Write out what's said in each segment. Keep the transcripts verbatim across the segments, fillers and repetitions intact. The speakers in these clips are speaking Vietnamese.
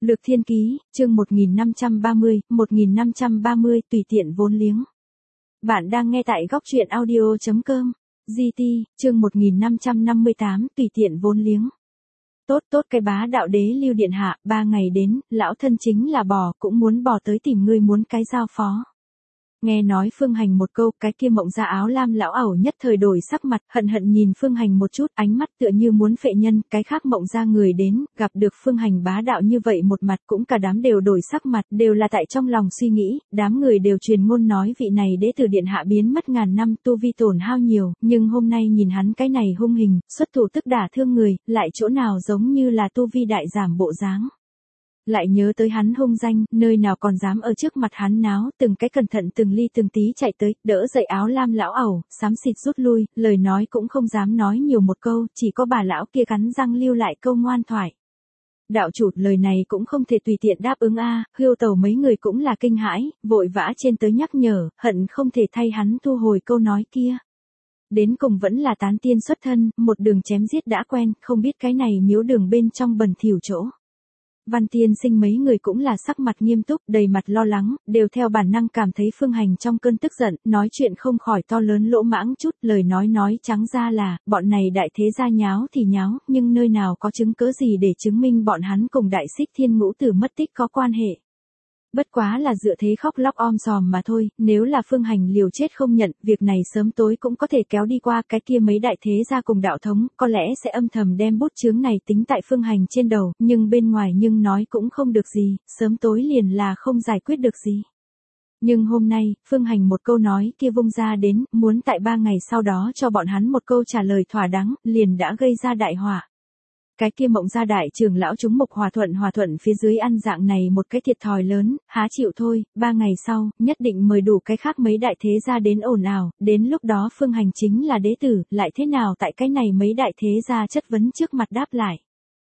Lược Thiên Ký, chương một nghìn năm trăm ba mươi, một nghìn năm trăm ba mươi tùy tiện vốn liếng. Bạn đang nghe tại góc truyện audio chấm com. giê tê, chương một nghìn năm trăm năm mươi tám tùy tiện vốn liếng. Tốt tốt cái bá đạo đế lưu điện hạ, ba ngày đến, lão thân chính là bò cũng muốn bò tới tìm ngươi muốn cái giao phó. Nghe nói Phương Hành một câu, cái kia Mộng Gia áo lam lão ẩu nhất thời đổi sắc mặt, hận hận nhìn Phương Hành một chút, ánh mắt tựa như muốn phệ nhân, cái khác Mộng Gia người đến, gặp được Phương Hành bá đạo như vậy một mặt cũng cả đám đều đổi sắc mặt, đều là tại trong lòng suy nghĩ, đám người đều truyền ngôn nói vị này đế tử điện hạ biến mất ngàn năm, tu vi tổn hao nhiều, nhưng hôm nay nhìn hắn cái này hung hình, xuất thủ tức đả thương người, lại chỗ nào giống như là tu vi đại giảm bộ dáng. Lại nhớ tới hắn hung danh, nơi nào còn dám ở trước mặt hắn náo, từng cái cẩn thận từng ly từng tí chạy tới, đỡ dậy áo lam lão ẩu, xám xịt rút lui, lời nói cũng không dám nói nhiều một câu, chỉ có bà lão kia cắn răng lưu lại câu ngoan thoại. Đạo chủ, lời này cũng không thể tùy tiện đáp ứng a, Hưu Tẩu mấy người cũng là kinh hãi, vội vã trên tới nhắc nhở, hận không thể thay hắn thu hồi câu nói kia. Đến cùng vẫn là tán tiên xuất thân, một đường chém giết đã quen, không biết cái này miếu đường bên trong bẩn thỉu chỗ. Văn Tiên Sinh mấy người cũng là sắc mặt nghiêm túc, đầy mặt lo lắng, đều theo bản năng cảm thấy Phương Hành trong cơn tức giận, nói chuyện không khỏi to lớn lỗ mãng chút, lời nói nói trắng ra là, bọn này đại thế gia nháo thì nháo, nhưng nơi nào có chứng cớ gì để chứng minh bọn hắn cùng đại xích thiên ngũ tử mất tích có quan hệ. Bất quá là dựa thế khóc lóc om sòm mà thôi, nếu là Phương Hành liều chết không nhận, việc này sớm tối cũng có thể kéo đi qua, cái kia mấy đại thế gia cùng đạo thống, có lẽ sẽ âm thầm đem bút chướng này tính tại Phương Hành trên đầu, nhưng bên ngoài nhưng nói cũng không được gì, sớm tối liền là không giải quyết được gì. Nhưng hôm nay, Phương Hành một câu nói kia vung ra đến, muốn tại ba ngày sau đó cho bọn hắn một câu trả lời thỏa đáng, liền đã gây ra đại họa. Cái kia Mộng Gia đại trưởng lão chúng Mộc Hòa Thuận Hòa Thuận phía dưới ăn dạng này một cái thiệt thòi lớn, há chịu thôi, ba ngày sau, nhất định mời đủ cái khác mấy đại thế gia đến ồn ào, đến lúc đó Phương Hành chính là đế tử, lại thế nào tại cái này mấy đại thế gia chất vấn trước mặt đáp lại.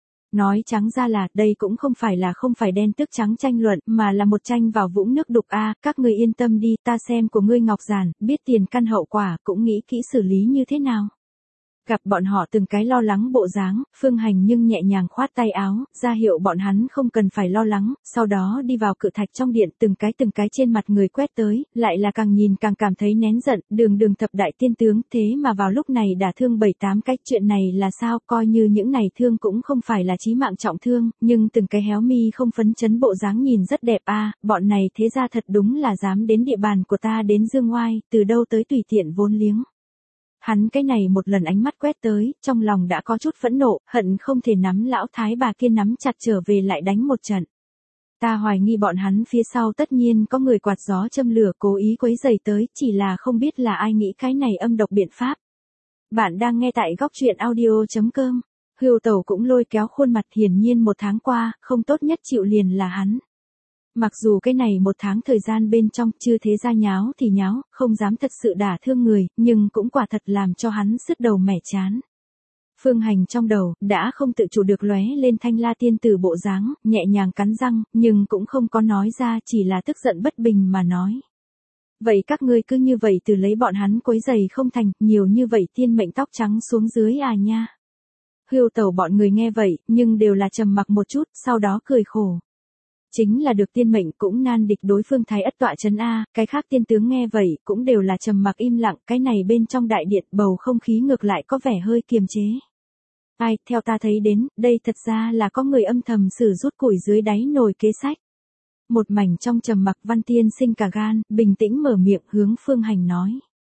Nói trắng ra là, đây cũng không phải là không phải đen tức trắng tranh luận, mà là một tranh vào vũng nước đục a, các người yên tâm đi, ta xem của ngươi ngọc giản, biết tiền căn hậu quả, cũng nghĩ kỹ xử lý như thế nào. Gặp bọn họ từng cái lo lắng bộ dáng, Phương Hành nhưng nhẹ nhàng khoát tay áo, ra hiệu bọn hắn không cần phải lo lắng, sau đó đi vào cự thạch trong điện, từng cái từng cái trên mặt người quét tới, lại là càng nhìn càng cảm thấy nén giận, đường đường thập đại tiên tướng, thế mà vào lúc này đả thương bảy tám cái, chuyện này là sao, coi như những này thương cũng không phải là chí mạng trọng thương, nhưng từng cái héo mi không phấn chấn bộ dáng nhìn rất đẹp a, bọn này thế ra thật đúng là dám đến địa bàn của ta đến dương oai, từ đâu tới tùy tiện vốn liếng. Hắn cái này một lần ánh mắt quét tới, trong lòng đã có chút phẫn nộ, hận không thể nắm lão thái bà kia nắm chặt trở về lại đánh một trận. Ta hoài nghi bọn hắn phía sau tất nhiên có người quạt gió châm lửa cố ý quấy rầy tới, chỉ là không biết là ai nghĩ cái này âm độc biện pháp. Bạn đang nghe tại góc truyện audio chấm com. Hưu Tẩu cũng lôi kéo khuôn mặt, hiển nhiên một tháng qua, không tốt nhất chịu liền là hắn. Mặc dù cái này một tháng thời gian bên trong chưa thế ra nháo thì nháo, không dám thật sự đả thương người, nhưng cũng quả thật làm cho hắn sứt đầu mẻ chán. Phương Hành trong đầu, đã không tự chủ được lóe lên Thanh La tiên tử bộ dáng, nhẹ nhàng cắn răng, nhưng cũng không có nói ra, chỉ là tức giận bất bình mà nói. Vậy các ngươi cứ như vậy từ lấy bọn hắn quấy giày không thành, nhiều như vậy tiên mệnh tóc trắng xuống dưới à nha. Hưu Tẩu bọn người nghe vậy, nhưng đều là trầm mặc một chút, sau đó cười khổ. Chính là được tiên mệnh cũng nan địch đối phương thái ất tọa trấn a, cái khác tiên tướng nghe vậy, cũng đều là trầm mặc im lặng, cái này bên trong đại điện bầu không khí ngược lại có vẻ hơi kiềm chế. Ai, theo ta thấy đến, đây thật ra là có người âm thầm sử rút củi dưới đáy nồi kế sách. Một mảnh trong trầm mặc Văn Tiên Sinh cả gan, bình tĩnh mở miệng hướng Phương Hành nói.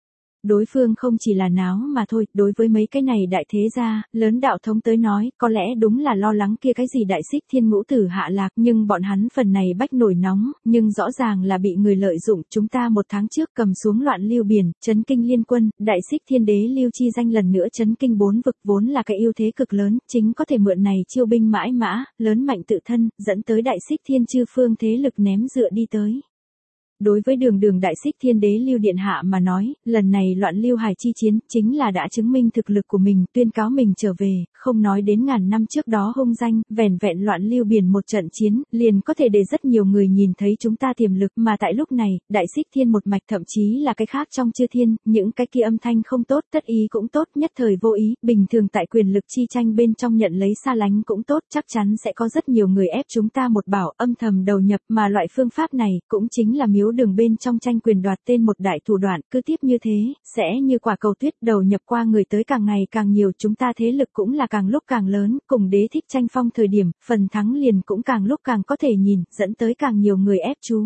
Đối phương không chỉ là náo mà thôi, đối với mấy cái này đại thế gia, lớn đạo thống tới nói, có lẽ đúng là lo lắng kia cái gì đại xích thiên ngũ tử hạ lạc, nhưng bọn hắn phần này bách nổi nóng, nhưng rõ ràng là bị người lợi dụng, chúng ta một tháng trước cầm xuống loạn lưu biển, chấn kinh liên quân, đại xích thiên đế lưu chi danh lần nữa chấn kinh bốn vực vốn là cái ưu thế cực lớn, chính có thể mượn này chiêu binh mãi mã, lớn mạnh tự thân, dẫn tới đại xích thiên chư phương thế lực ném dựa đi tới. Đối với đường đường đại xích thiên đế Lưu Điện Hạ mà nói, lần này loạn Lưu Hải chi chiến, chính là đã chứng minh thực lực của mình, tuyên cáo mình trở về, không nói đến ngàn năm trước đó hung danh, vẻn vẹn loạn Lưu Biển một trận chiến, liền có thể để rất nhiều người nhìn thấy chúng ta tiềm lực, mà tại lúc này, đại xích thiên một mạch thậm chí là cái khác trong chư thiên, những cái kia âm thanh không tốt, tất ý cũng tốt, nhất thời vô ý, bình thường tại quyền lực chi tranh bên trong nhận lấy xa lánh cũng tốt, chắc chắn sẽ có rất nhiều người ép chúng ta một bảo, âm thầm đầu nhập, mà loại phương pháp này, cũng chính là miếu đường bên trong tranh quyền đoạt tên một đại thủ đoạn, cứ tiếp như thế, sẽ như quả cầu tuyết đầu nhập qua người tới càng ngày càng nhiều, chúng ta thế lực cũng là càng lúc càng lớn, cùng đế thích tranh phong thời điểm, phần thắng liền cũng càng lúc càng có thể nhìn, dẫn tới càng nhiều người ép chú.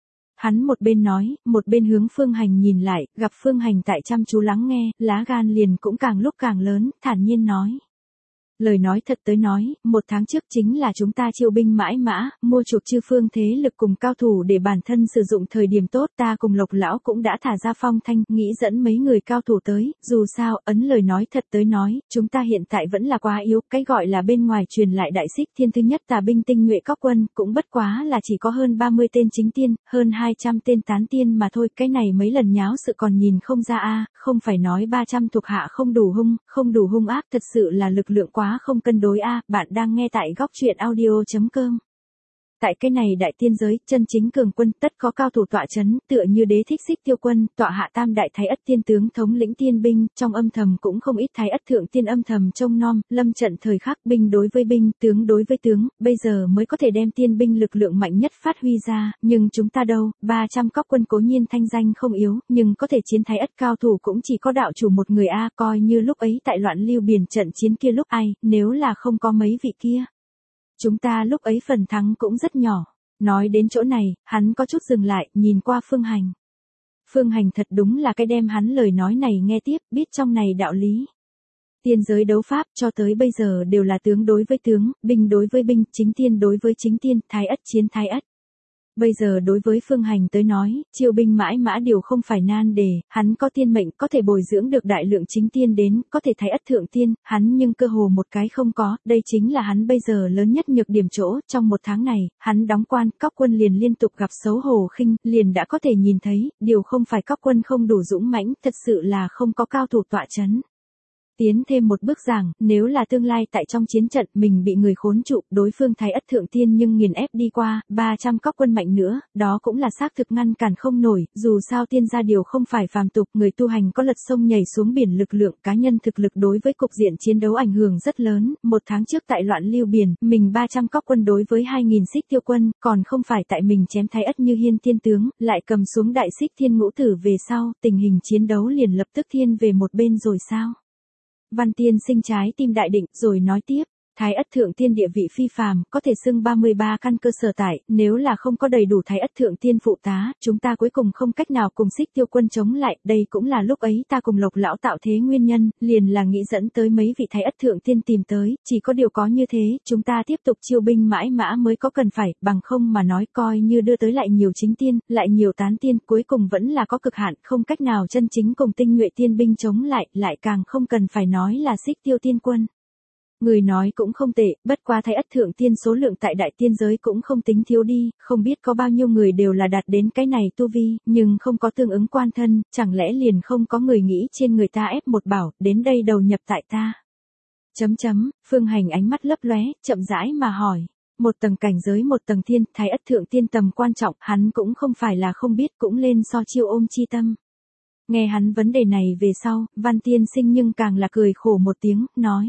Hắn một bên nói, một bên hướng Phương Hành nhìn lại, gặp Phương Hành tại chăm chú lắng nghe, lá gan liền cũng càng lúc càng lớn, thản nhiên nói. Lời nói thật tới nói, một tháng trước chính là chúng ta chiêu binh mãi mã, mua chuộc chư phương thế lực cùng cao thủ để bản thân sử dụng thời điểm tốt, ta cùng Lộc lão cũng đã thả ra phong thanh, nghĩ dẫn mấy người cao thủ tới, dù sao, ấn lời nói thật tới nói, chúng ta hiện tại vẫn là quá yếu, cái gọi là bên ngoài truyền lại đại xích thiên thứ nhất tà binh tinh nhuệ cóc quân, cũng bất quá là chỉ có hơn ba mươi tên chính tiên, hơn hai trăm tên tán tiên mà thôi, cái này mấy lần nháo sự còn nhìn không ra a, không phải nói ba trăm thuộc hạ không đủ hung, không đủ hung ác, thật sự là lực lượng quá không cân đối a. Bạn đang nghe tại góc truyện audio chấm com. Tại cái này đại tiên giới, chân chính cường quân tất có cao thủ tọa chấn, tựa như đế thích xích tiêu quân, tọa hạ tam đại thái ất tiên tướng thống lĩnh tiên binh, trong âm thầm cũng không ít thái ất thượng tiên âm thầm trông nom, lâm trận thời khắc binh đối với binh, tướng đối với tướng, bây giờ mới có thể đem tiên binh lực lượng mạnh nhất phát huy ra, nhưng chúng ta đâu, ba trăm cóc quân cố nhiên thanh danh không yếu, nhưng có thể chiến thái ất cao thủ cũng chỉ có đạo chủ một người a, coi như lúc ấy tại loạn Lưu Biển trận chiến kia lúc ai, nếu là không có mấy vị kia. Chúng ta lúc ấy phần thắng cũng rất nhỏ. Nói đến chỗ này, hắn có chút dừng lại, nhìn qua Phương Hành. Phương Hành thật đúng là cái đem hắn lời nói này nghe tiếp, biết trong này đạo lý. Tiên giới đấu pháp cho tới bây giờ đều là tướng đối với tướng, binh đối với binh, chính tiên đối với chính tiên, thái ất chiến thái ất. Bây giờ đối với Phương Hành tới nói, chiêu binh mãi mã điều không phải nan đề, hắn có tiên mệnh, có thể bồi dưỡng được đại lượng chính tiên đến, có thể thái ất thượng tiên, hắn nhưng cơ hồ một cái không có, đây chính là hắn bây giờ lớn nhất nhược điểm chỗ, trong một tháng này, hắn đóng quan, cóc quân liền liên tục gặp xấu hổ khinh, liền đã có thể nhìn thấy, điều không phải cóc quân không đủ dũng mãnh, thật sự là không có cao thủ tọa chấn. Tiến thêm một bước giảng, nếu là tương lai tại trong chiến trận mình bị người khốn trụ, đối phương thái ất thượng tiên nhưng nghiền ép đi qua, ba trăm cóc quân mạnh nữa, đó cũng là xác thực ngăn cản không nổi, dù sao tiên gia điều không phải phàm tục, người tu hành có lật sông nhảy xuống biển lực lượng, cá nhân thực lực đối với cục diện chiến đấu ảnh hưởng rất lớn, một tháng trước tại loạn Lưu Biển, mình ba trăm cóc quân đối với hai nghìn xích tiêu quân, còn không phải tại mình chém thái ất như hiên tiên tướng, lại cầm xuống đại xích thiên ngũ tử về sau, tình hình chiến đấu liền lập tức thiên về một bên rồi sao? Văn Tiên Sinh trái tim đại định, rồi nói tiếp, thái ất thượng tiên địa vị phi phàm, có thể xưng ba mươi ba căn cơ sở tại, nếu là không có đầy đủ thái ất thượng tiên phụ tá, chúng ta cuối cùng không cách nào cùng xích tiêu quân chống lại, đây cũng là lúc ấy ta cùng Lộc lão tạo thế nguyên nhân, liền là nghĩ dẫn tới mấy vị thái ất thượng tiên tìm tới, chỉ có điều có như thế, chúng ta tiếp tục chiêu binh mãi mã mới có cần phải, bằng không mà nói coi như đưa tới lại nhiều chính tiên, lại nhiều tán tiên, cuối cùng vẫn là có cực hạn, không cách nào chân chính cùng tinh nhuệ tiên binh chống lại, lại càng không cần phải nói là xích tiêu tiên quân. Người nói cũng không tệ, bất quá thái ất thượng tiên số lượng tại đại tiên giới cũng không tính thiếu đi, không biết có bao nhiêu người đều là đạt đến cái này tu vi, nhưng không có tương ứng quan thân, chẳng lẽ liền không có người nghĩ trên người ta ép một bảo, đến đây đầu nhập tại ta. Chấm chấm, Phương Hành ánh mắt lấp lóe, chậm rãi mà hỏi. Một tầng cảnh giới một tầng thiên, thái ất thượng tiên tầm quan trọng, hắn cũng không phải là không biết, cũng lên so chiêu ôm chi tâm. Nghe hắn vấn đề này về sau, Văn Tiên Sinh nhưng càng là cười khổ một tiếng, nói.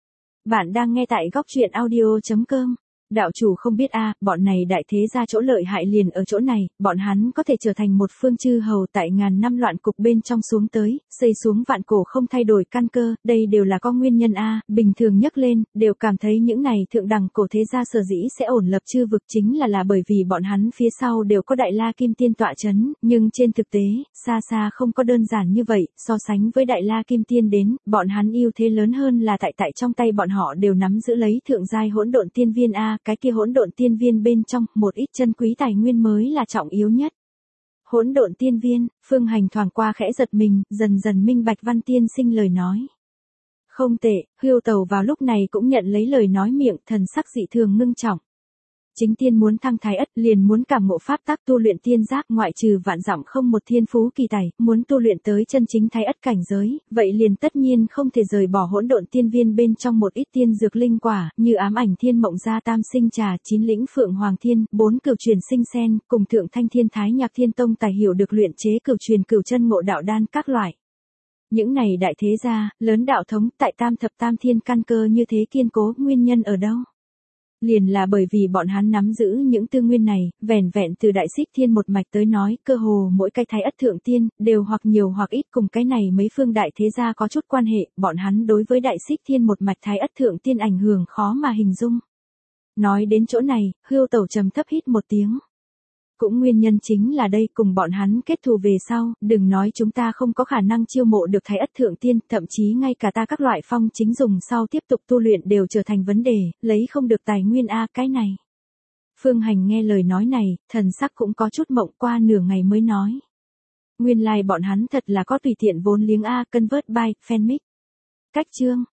Bạn đang nghe tại góc truyện audio chấm com. Đạo chủ không biết a, bọn này đại thế gia chỗ lợi hại liền ở chỗ này, bọn hắn có thể trở thành một phương chư hầu tại ngàn năm loạn cục bên trong xuống tới, xây xuống vạn cổ không thay đổi căn cơ, đây đều là có nguyên nhân a, bình thường nhắc lên, đều cảm thấy những này thượng đẳng cổ thế gia sở dĩ sẽ ổn lập chư vực chính là là bởi vì bọn hắn phía sau đều có đại la kim tiên tọa chấn, nhưng trên thực tế, xa xa không có đơn giản như vậy, so sánh với đại la kim tiên đến, bọn hắn ưu thế lớn hơn là tại tại trong tay bọn họ đều nắm giữ lấy thượng giai hỗn độn tiên viên a. Cái kia hỗn độn tiên viên bên trong, một ít chân quý tài nguyên mới là trọng yếu nhất. Hỗn độn tiên viên, Phương Hành thoáng qua khẽ giật mình, dần dần minh bạch Văn Tiên Sinh lời nói. Không tệ, Hưu Tầu vào lúc này cũng nhận lấy lời nói miệng, thần sắc dị thường ngưng trọng. Chính tiên muốn thăng thái ất, liền muốn cảm ngộ pháp tắc tu luyện tiên giác, ngoại trừ vạn dặm không một thiên phú kỳ tài, muốn tu luyện tới chân chính thái ất cảnh giới, vậy liền tất nhiên không thể rời bỏ hỗn độn tiên viên bên trong một ít tiên dược linh quả, như ám ảnh thiên mộng gia tam sinh trà, chín lĩnh phượng hoàng thiên, bốn cửu truyền sinh sen, cùng thượng thanh thiên thái nhạc thiên tông tài hiểu được luyện chế cửu truyền cửu chân ngộ đạo đan các loại. Những này đại thế gia, lớn đạo thống, tại tam thập tam thiên căn cơ như thế kiên cố, nguyên nhân ở đâu? Liền là bởi vì bọn hắn nắm giữ những tư nguyên này, vẻn vẹn từ đại xích thiên một mạch tới nói, cơ hồ mỗi cái thái ất thượng tiên, đều hoặc nhiều hoặc ít cùng cái này mấy phương đại thế gia có chút quan hệ, bọn hắn đối với đại xích thiên một mạch thái ất thượng tiên ảnh hưởng khó mà hình dung. Nói đến chỗ này, Hưu Tẩu trầm thấp hít một tiếng. Cũng nguyên nhân chính là đây, cùng bọn hắn kết thù về sau, đừng nói chúng ta không có khả năng chiêu mộ được thái ất thượng tiên, thậm chí ngay cả ta các loại phong chính dùng sau tiếp tục tu luyện đều trở thành vấn đề, lấy không được tài nguyên a cái này. Phương Hành nghe lời nói này, thần sắc cũng có chút mộng, qua nửa ngày mới nói. Nguyên lai like bọn hắn thật là có tùy tiện vốn liếng a, convert by, fanmic. Cách chương.